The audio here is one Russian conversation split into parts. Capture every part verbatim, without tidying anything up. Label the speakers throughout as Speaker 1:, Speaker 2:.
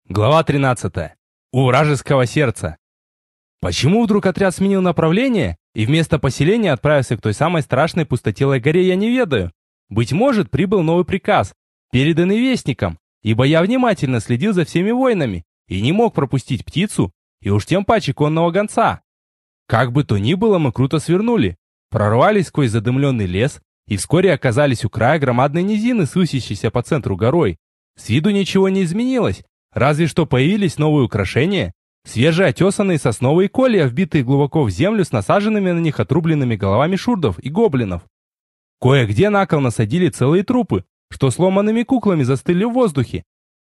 Speaker 1: Глава тринадцатая. У вражеского сердца. Почему вдруг отряд сменил направление и вместо поселения отправился к той самой страшной пустотелой горе, я не ведаю. Быть может, прибыл новый приказ, переданный вестником, ибо я внимательно следил за всеми воинами и не мог пропустить птицу и уж тем паче конного гонца. Как бы то ни было, мы круто свернули, прорвались сквозь задымленный лес и вскоре оказались у края громадной низины, высящейся по центру горой. С виду ничего не изменилось. Разве что появились новые украшения, свежеотесанные сосновые колья, вбитые глубоко в землю с насаженными на них отрубленными головами шурдов и гоблинов. Кое-где на кол насадили целые трупы, что сломанными куклами застыли в воздухе.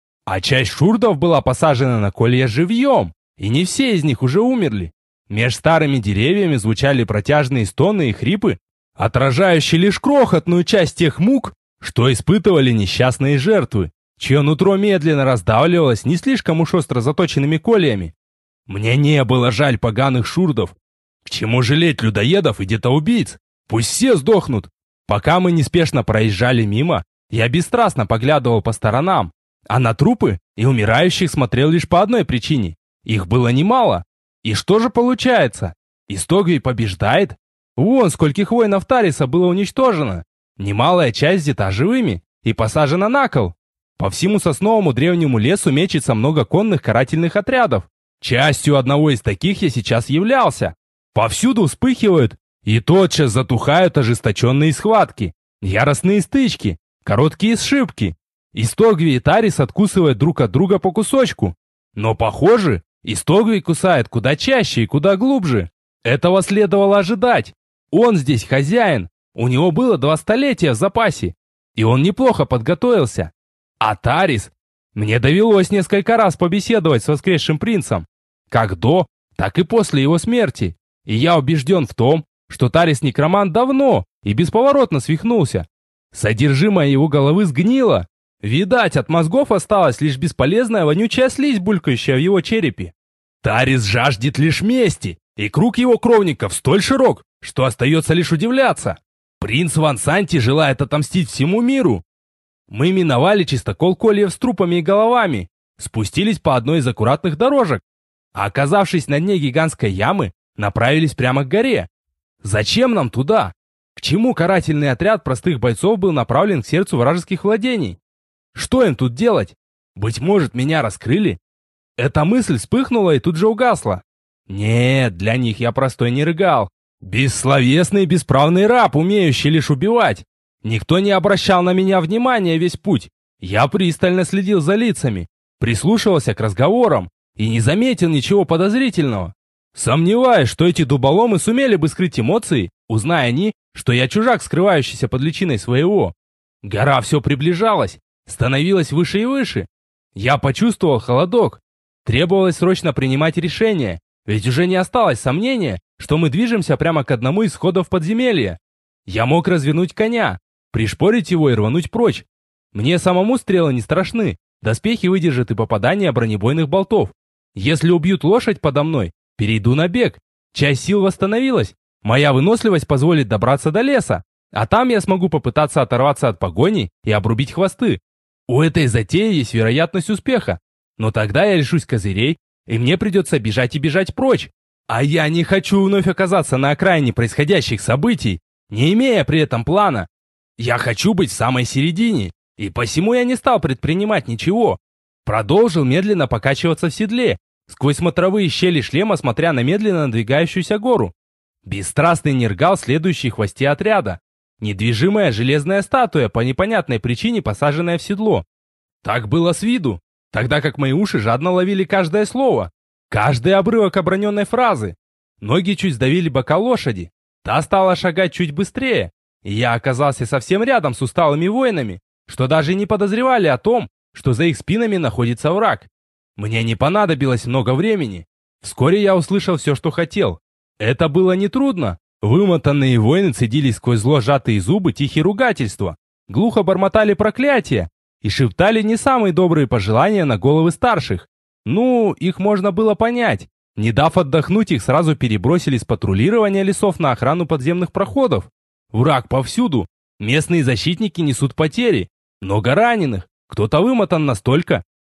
Speaker 1: А часть шурдов была посажена на колья живьем, и не все из них уже умерли. Меж старыми деревьями звучали протяжные стоны и хрипы, отражающие лишь крохотную часть тех мук, что испытывали несчастные жертвы, чье нутро медленно раздавливалось не слишком уж остро заточенными кольями. Мне не было жаль поганых шурдов. К чему жалеть людоедов и детоубийц? Пусть все сдохнут. Пока мы неспешно проезжали мимо, я бесстрастно поглядывал по сторонам, а на трупы и умирающих смотрел лишь по одной причине. Их было немало. И что же получается? Истогвий побеждает? Вон скольких воинов Тариса было уничтожено. Немалая часть взята живыми и посажена на кол. По всему сосновому древнему лесу мечется много конных карательных отрядов. Частью одного из таких я сейчас являлся. Повсюду вспыхивают и тотчас затухают ожесточенные схватки, яростные стычки, короткие сшибки. Истогвий и Тарис откусывают друг от друга по кусочку. Но, похоже, Истогвий кусает куда чаще и куда глубже. Этого следовало ожидать. Он здесь хозяин. У него было два столетия в запасе. И он неплохо подготовился. А Тарис? Мне довелось несколько раз побеседовать с воскресшим принцем. Как до, так и после его смерти. И я убежден в том, что Тарис-некромант давно и бесповоротно свихнулся. Содержимое его головы сгнило. Видать, от мозгов осталась лишь бесполезная вонючая слизь, булькающая в его черепе. Тарис жаждет лишь мести, и круг его кровников столь широк, что остается лишь удивляться. Принц Ван Санти желает отомстить всему миру. Мы миновали чистокол кольев с трупами и головами, спустились по одной из аккуратных дорожек, а оказавшись на дне гигантской ямы, направились прямо к горе. Зачем нам туда? К чему карательный отряд простых бойцов был направлен к сердцу вражеских владений? Что им тут делать? Быть может, меня раскрыли? Эта мысль вспыхнула и тут же угасла. Нет, для них я простой нергал. Бессловесный и бесправный раб, умеющий лишь убивать. Никто не обращал на меня внимания весь путь. Я пристально следил за лицами, прислушивался к разговорам и не заметил ничего подозрительного. Сомневаюсь, что эти дуболомы сумели бы скрыть эмоции, узная они, что я чужак, скрывающийся под личиной своего. Гора все приближалась, становилась выше и выше. Я почувствовал холодок. Требовалось срочно принимать решение, ведь уже не осталось сомнения, что мы движемся прямо к одному из входов подземелья. Я мог развернуть коня, пришпорить его и рвануть прочь. Мне самому стрелы не страшны, доспехи выдержат и попадание бронебойных болтов. Если убьют лошадь подо мной, перейду на бег. Часть сил восстановилась, моя выносливость позволит добраться до леса, а там я смогу попытаться оторваться от погони и обрубить хвосты. У этой затеи есть вероятность успеха, но тогда я лишусь козырей, и мне придется бежать и бежать прочь. А я не хочу вновь оказаться на окраине происходящих событий, не имея при этом плана. Я хочу быть в самой середине, и посему я не стал предпринимать ничего. Продолжил медленно покачиваться в седле, сквозь смотровые щели шлема смотря на медленно надвигающуюся гору. Бесстрастный нергал, следующий в хвосте отряда. Недвижимая железная статуя, по непонятной причине посаженная в седло. Так было с виду, тогда как мои уши жадно ловили каждое слово, каждый обрывок оброненной фразы. Ноги чуть сдавили бока лошади. Та стала шагать чуть быстрее, и я оказался совсем рядом с усталыми воинами, что даже не подозревали о том, что за их спинами находится враг. Мне не понадобилось много времени. Вскоре я услышал все, что хотел. Это было нетрудно. Вымотанные воины цедили сквозь зло сжатые зубы тихие ругательства, глухо бормотали проклятия и шептали не самые добрые пожелания на головы старших. Ну, их можно было понять. Не дав отдохнуть, их сразу перебросили с патрулирования лесов на охрану подземных проходов. Враг повсюду. Местные защитники несут потери. Много раненых. Кто-то вымотан настолько,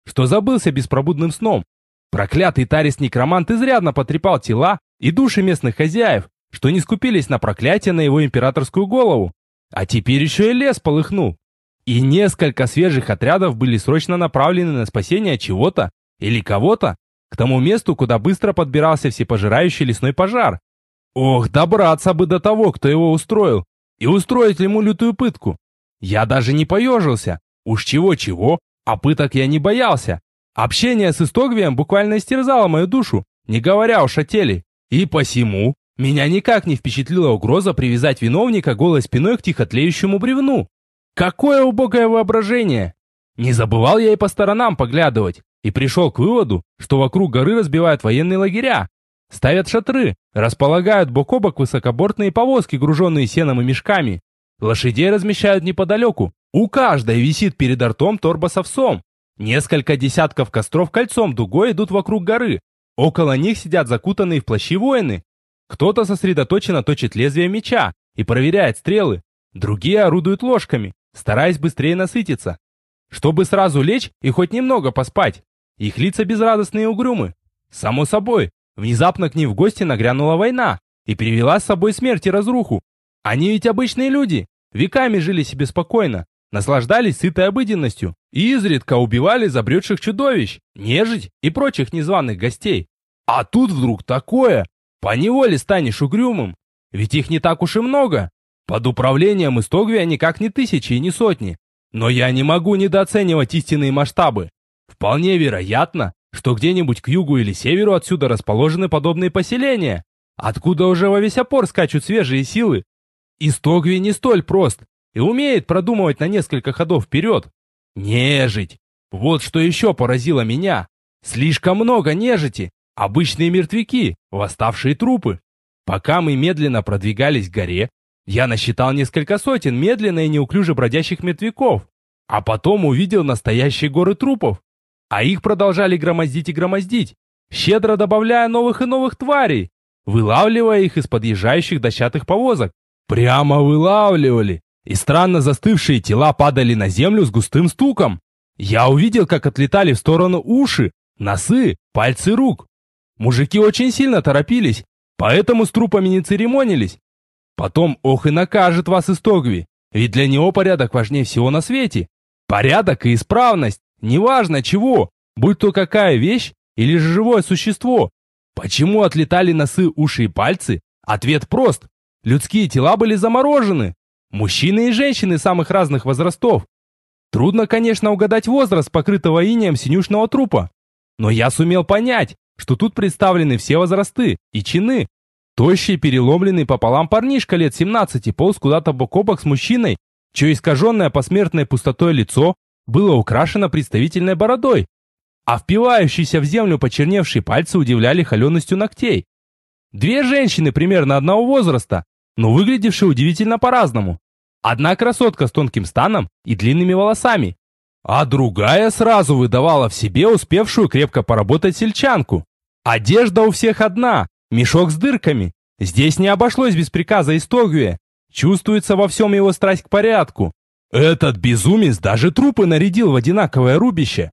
Speaker 1: что забылся беспробудным сном. Проклятый Тарис-некромант изрядно потрепал тела и души местных хозяев, что не скупились на проклятие на его императорскую голову. А теперь еще и лес полыхнул. И несколько свежих отрядов были срочно направлены на спасение чего-то или кого-то к тому месту, куда быстро подбирался всепожирающий лесной пожар. Ох, добраться бы до того, кто его устроил, и устроить ему лютую пытку. Я даже не поежился. Уж чего-чего, а пыток я не боялся. Общение с Истогвием буквально истерзало мою душу, не говоря уж о теле. И посему меня никак не впечатлила угроза привязать виновника голой спиной к тихотлеющему бревну. Какое убогое воображение! Не забывал я и по сторонам поглядывать, и пришел к выводу, что вокруг горы разбивают военные лагеря, ставят шатры, располагают бок о бок высокобортные повозки, груженные сеном и мешками. Лошадей размещают неподалеку. У каждой висит перед ртом торба с овсом. Несколько десятков костров кольцом дугой идут вокруг горы. Около них сидят закутанные в плащи воины. Кто-то сосредоточенно точит лезвие меча и проверяет стрелы. Другие орудуют ложками, стараясь быстрее насытиться, чтобы сразу лечь и хоть немного поспать. Их лица безрадостные и угрюмы. Само собой, внезапно к ним в гости нагрянула война и привела с собой смерть и разруху. Они ведь обычные люди, веками жили себе спокойно, наслаждались сытой обыденностью и изредка убивали забредших чудовищ, нежить и прочих незваных гостей. А тут вдруг такое, поневоле станешь угрюмым, ведь их не так уж и много. Под управлением Истогвия никак не тысячи и не сотни. Но я не могу недооценивать истинные масштабы. Вполне вероятно, что где-нибудь к югу или северу отсюда расположены подобные поселения, откуда уже во весь опор скачут свежие силы. Истогвий не столь прост и умеет продумывать на несколько ходов вперед. Нежить. Вот что еще поразило меня. Слишком много нежити, обычные мертвяки, восставшие трупы. Пока мы медленно продвигались к горе, я насчитал несколько сотен медленно и неуклюже бродящих мертвяков, а потом увидел настоящие горы трупов. А их продолжали громоздить и громоздить, щедро добавляя новых и новых тварей, вылавливая их из подъезжающих дощатых повозок. Прямо вылавливали, и странно застывшие тела падали на землю с густым стуком. Я увидел, как отлетали в сторону уши, носы, пальцы рук. Мужики очень сильно торопились, поэтому с трупами не церемонились. Потом ох и накажет вас Истогви, ведь для него порядок важнее всего на свете. Порядок и исправность, неважно чего, будь то какая вещь или же живое существо. Почему отлетали носы, уши и пальцы? Ответ прост. Людские тела были заморожены. Мужчины и женщины самых разных возрастов. Трудно, конечно, угадать возраст покрытого инеем синюшного трупа. Но я сумел понять, что тут представлены все возрасты и чины. Тощий, переломленный пополам парнишка лет семнадцати полз куда-то бок о бок с мужчиной, чье искаженное посмертной пустотой лицо было украшено представительной бородой, а впивающиеся в землю почерневшие пальцы удивляли холеностью ногтей. Две женщины примерно одного возраста, но выглядевшие удивительно по-разному. Одна красотка с тонким станом и длинными волосами, а другая сразу выдавала в себе успевшую крепко поработать сельчанку. Одежда у всех одна, мешок с дырками. Здесь не обошлось без приказа Истогвия. Чувствуется во всем его страсть к порядку. Этот безумец даже трупы нарядил в одинаковое рубище.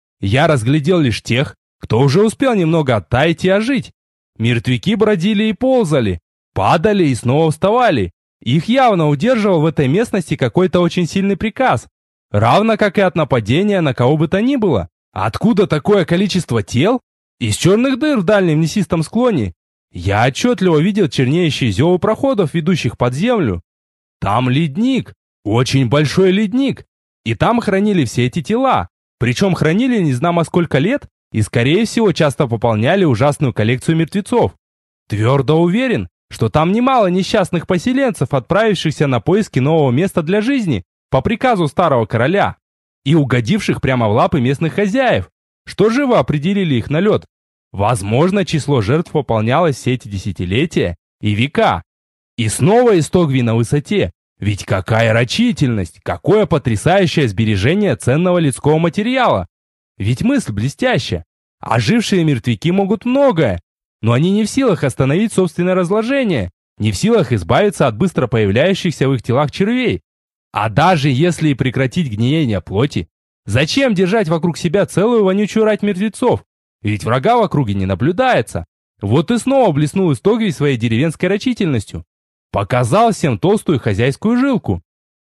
Speaker 1: Я разглядел лишь тех, кто уже успел немного оттаять и ожить. Мертвяки бродили и ползали, падали и снова вставали. Их явно удерживал в этой местности какой-то очень сильный приказ, равно как и от нападения на кого бы то ни было. Откуда такое количество тел? Из черных дыр в дальнем лесистом склоне. Я отчетливо видел чернеющие зевы проходов, ведущих под землю. Там ледник, очень большой ледник, и там хранили все эти тела. Причем хранили не знамо сколько лет и, скорее всего, часто пополняли ужасную коллекцию мертвецов. Твердо уверен, что там немало несчастных поселенцев, отправившихся на поиски нового места для жизни по приказу старого короля и угодивших прямо в лапы местных хозяев, что живо определили их налет. Возможно, число жертв пополнялось все эти десятилетия и века. И снова Истогвий на высоте. Ведь какая рачительность, какое потрясающее сбережение ценного людского материала. Ведь мысль блестящая. Ожившие мертвяки могут многое, но они не в силах остановить собственное разложение, не в силах избавиться от быстро появляющихся в их телах червей. А даже если и прекратить гниение плоти, Зачем держать вокруг себя целую вонючую рать мертвецов? Ведь врага в округе не наблюдается. Вот и снова блеснул Истогвий своей деревенской рачительностью. Показал всем толстую хозяйскую жилку.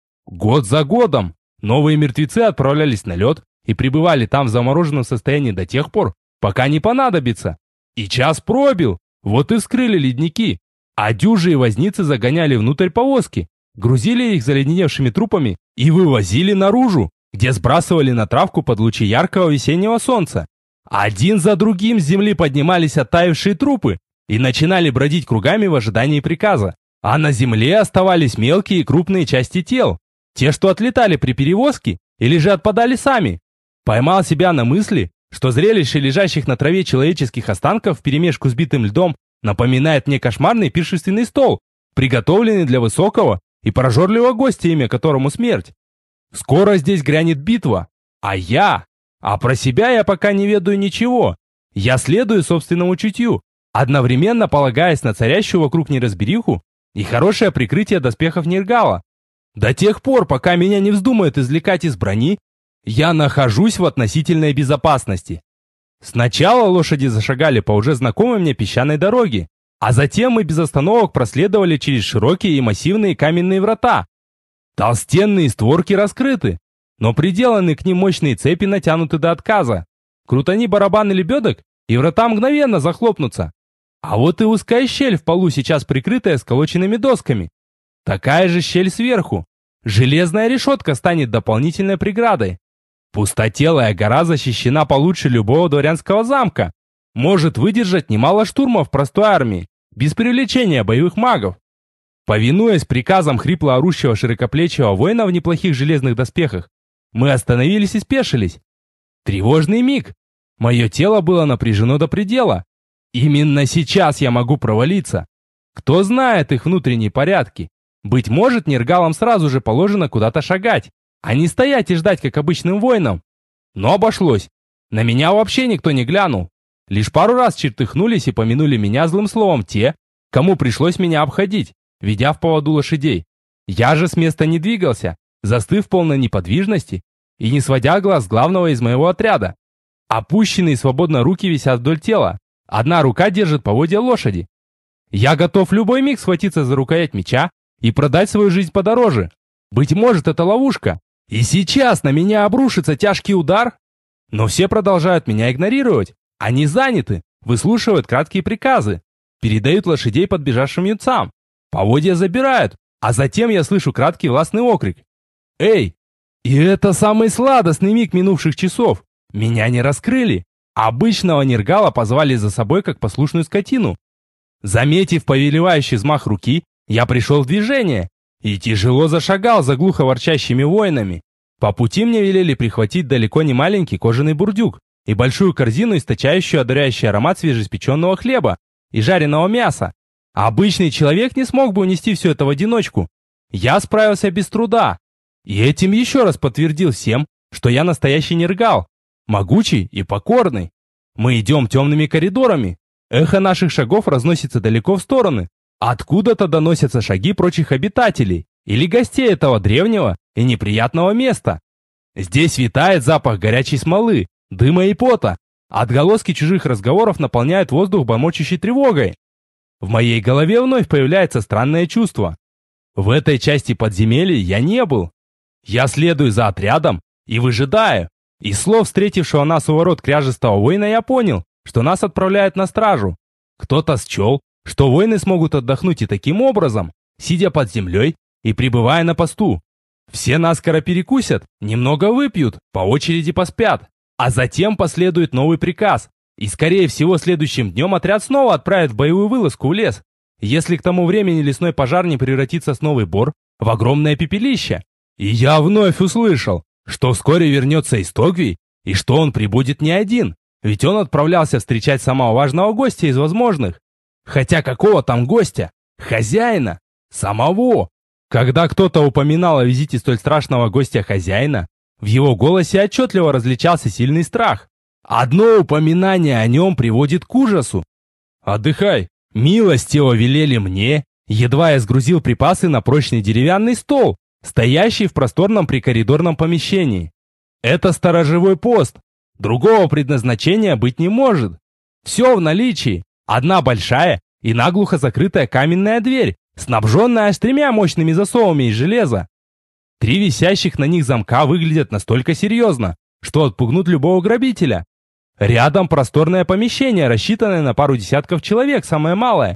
Speaker 1: Год за годом новые мертвецы отправлялись на лед и пребывали там в замороженном состоянии до тех пор, пока не понадобится. И час пробил, вот и вскрыли ледники. А дюжи и возницы загоняли внутрь повозки, грузили их заледеневшими трупами и вывозили наружу, где сбрасывали на травку под лучи яркого весеннего солнца. Один за другим с земли поднимались оттаившие трупы и начинали бродить кругами в ожидании приказа. А на земле оставались мелкие и крупные части тел, те, что отлетали при перевозке или же отпадали сами. Поймал себя на мысли, что зрелище лежащих на траве человеческих останков вперемешку с битым льдом напоминает мне кошмарный пиршественный стол, приготовленный для высокого и прожорливого гостя, имя которому смерть. Скоро здесь грянет битва, а я... А про себя я пока не ведаю ничего. Я следую собственному чутью, одновременно полагаясь на царящую вокруг неразбериху и хорошее прикрытие доспехов Нергала. До тех пор, пока меня не вздумают извлекать из брони, я нахожусь в относительной безопасности. Сначала лошади зашагали по уже знакомой мне песчаной дороге, а затем мы без остановок проследовали через широкие и массивные каменные врата. Толстенные створки раскрыты, но приделаны к ним мощные цепи натянуты до отказа. Крутани барабаны лебедок, и врата мгновенно захлопнутся. А вот и узкая щель в полу, сейчас прикрытая сколоченными досками. Такая же щель сверху. Железная решетка станет дополнительной преградой. Пустотелая гора защищена получше любого дворянского замка. Может выдержать немало штурмов простой армии, без привлечения боевых магов. Повинуясь приказам хрипло орущего широкоплечего воина в неплохих железных доспехах, мы остановились и спешились. Тревожный миг. Мое тело было напряжено до предела. Именно сейчас я могу провалиться. Кто знает их внутренние порядки? Быть может, нергалам сразу же положено куда-то шагать, а не стоять и ждать, как обычным воинам. Но обошлось. На меня вообще никто не глянул. Лишь пару раз чертыхнулись и помянули меня злым словом те, кому пришлось меня обходить, ведя в поводу лошадей. Я же с места не двигался, застыв в полной неподвижности и не сводя глаз с главного из моего отряда. Опущенные свободно руки висят вдоль тела. Одна рука держит поводья лошади. Я готов в любой миг схватиться за рукоять меча и продать свою жизнь подороже. Быть может, это ловушка. И сейчас на меня обрушится тяжкий удар. Но все продолжают меня игнорировать. Они заняты, выслушивают краткие приказы, передают лошадей подбежавшим юнцам. Поводья забирают, а затем я слышу краткий властный окрик. «Эй!» И это самый сладостный миг минувших часов. Меня не раскрыли. Обычного нергала позвали за собой как послушную скотину. Заметив повелевающий взмах руки, я пришел в движение и тяжело зашагал за глухо ворчащими воинами. По пути мне велели прихватить далеко не маленький кожаный бурдюк и большую корзину, источающую одаряющий аромат свежеиспеченного хлеба и жареного мяса. Обычный человек не смог бы унести все это в одиночку. Я справился без труда. И этим еще раз подтвердил всем, что я настоящий нергал, могучий и покорный. Мы идем темными коридорами. Эхо наших шагов разносится далеко в стороны. Откуда-то доносятся шаги прочих обитателей или гостей этого древнего и неприятного места. Здесь витает запах горячей смолы, дыма и пота. Отголоски чужих разговоров наполняют воздух бормочущей тревогой. В моей голове вновь появляется странное чувство. В этой части подземелья я не был. Я следую за отрядом и выжидаю. Из слов встретившего нас у ворот кряжестого воина я понял, что нас отправляют на стражу. Кто-то счел, что воины смогут отдохнуть и таким образом, сидя под землей и пребывая на посту. Все наскоро перекусят, немного выпьют, по очереди поспят. А затем последует новый приказ. И скорее всего следующим днем отряд снова отправит в боевую вылазку в лес. Если к тому времени лесной пожар не превратится с Новый Бор в огромное пепелище. И я вновь услышал, что вскоре вернется Истогвий, и что он прибудет не один, ведь он отправлялся встречать самого важного гостя из возможных. Хотя какого там гостя? Хозяина. Самого. Когда кто-то упоминал о визите столь страшного гостя хозяина, в его голосе отчетливо различался сильный страх. Одно упоминание о нем приводит к ужасу. «Отдыхай, милостиво велели мне», едва я сгрузил припасы на прочный деревянный стол, стоящий в просторном прикоридорном помещении. Это сторожевой пост. Другого предназначения быть не может. Все в наличии. Одна большая и наглухо закрытая каменная дверь, снабженная аж тремя мощными засовами из железа. Три висящих на них замка выглядят настолько серьезно, что отпугнут любого грабителя. Рядом просторное помещение, рассчитанное на пару десятков человек, самое малое.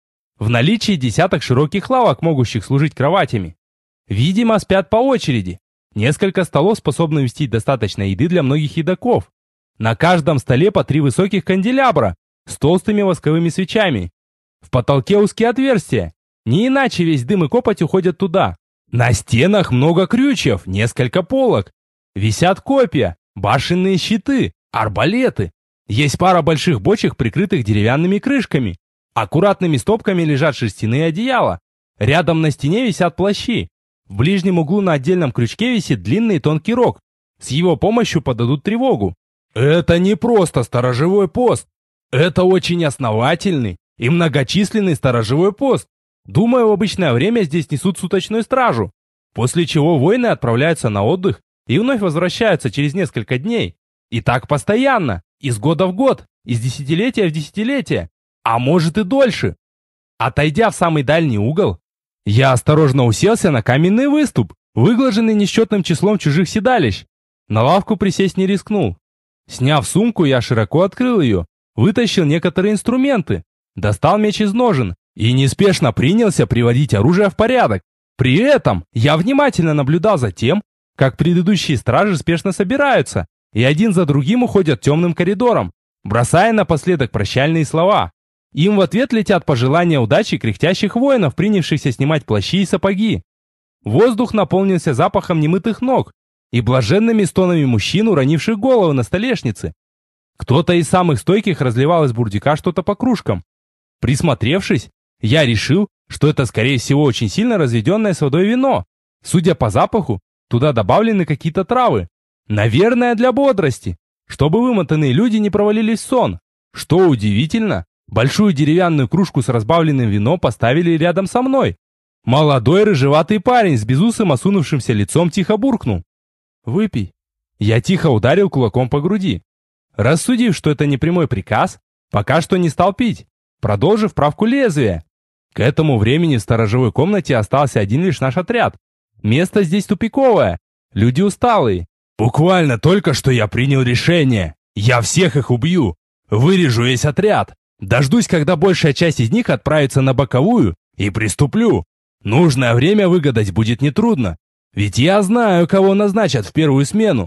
Speaker 1: В наличии десяток широких лавок, могущих служить кроватями. Видимо, спят по очереди. Несколько столов способны вместить достаточно еды для многих едоков. На каждом столе по три высоких канделябра с толстыми восковыми свечами. В потолке узкие отверстия. Не иначе весь дым и копоть уходят туда. На стенах много крючев, несколько полок. Висят копья, башенные щиты, арбалеты. Есть пара больших бочек, прикрытых деревянными крышками. Аккуратными стопками лежат шерстяные одеяла. Рядом на стене висят плащи. В ближнем углу на отдельном крючке висит длинный тонкий рог. С его помощью подадут тревогу. Это не просто сторожевой пост. Это очень основательный и многочисленный сторожевой пост. Думаю, в обычное время здесь несут суточную стражу. После чего воины отправляются на отдых и вновь возвращаются через несколько дней. И так постоянно, из года в год, из десятилетия в десятилетие, а может и дольше. Отойдя в самый дальний угол, я осторожно уселся на каменный выступ, выглаженный несчетным числом чужих седалищ. На лавку присесть не рискнул. Сняв сумку, я широко открыл ее, вытащил некоторые инструменты, достал меч из ножен и неспешно принялся приводить оружие в порядок. При этом я внимательно наблюдал за тем, как предыдущие стражи спешно собираются и один за другим уходят темным коридором, бросая напоследок прощальные слова. Им в ответ летят пожелания удачи кряхтящих воинов, принявшихся снимать плащи и сапоги. Воздух наполнился запахом немытых ног и блаженными стонами мужчин, уронивших головы на столешнице. Кто-то из самых стойких разливал из бурдюка что-то по кружкам. Присмотревшись, я решил, что это, скорее всего, очень сильно разведенное с водой вино. Судя по запаху, туда добавлены какие-то травы. Наверное, для бодрости, чтобы вымотанные люди не провалились в сон. Что удивительно, большую деревянную кружку с разбавленным вином поставили рядом со мной. Молодой рыжеватый парень с безусым осунувшимся лицом тихо буркнул: «Выпей». Я тихо ударил кулаком по груди. Рассудив, что это не прямой приказ, пока что не стал пить, продолжив правку лезвия. К этому времени в сторожевой комнате остался один лишь наш отряд. Место здесь тупиковое, люди усталые. Буквально только что я принял решение. Я всех их убью, вырежу весь отряд. Дождусь, когда большая часть из них отправится на боковую, и приступлю. Нужное время выгадать будет нетрудно, ведь я знаю, кого назначат в первую смену.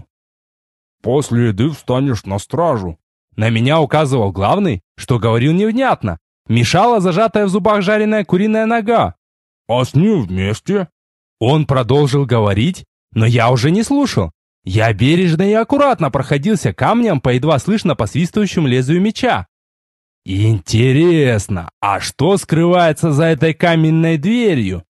Speaker 1: После еды встанешь на стражу. На меня указывал главный, что говорил невнятно. Мешала зажатая в зубах жареная куриная нога. А с ним вместе? Он продолжил говорить, но я уже не слушал. Я бережно и аккуратно проходился камнем по едва слышно посвистывающему лезвию меча. Интересно, а что скрывается за этой каменной дверью?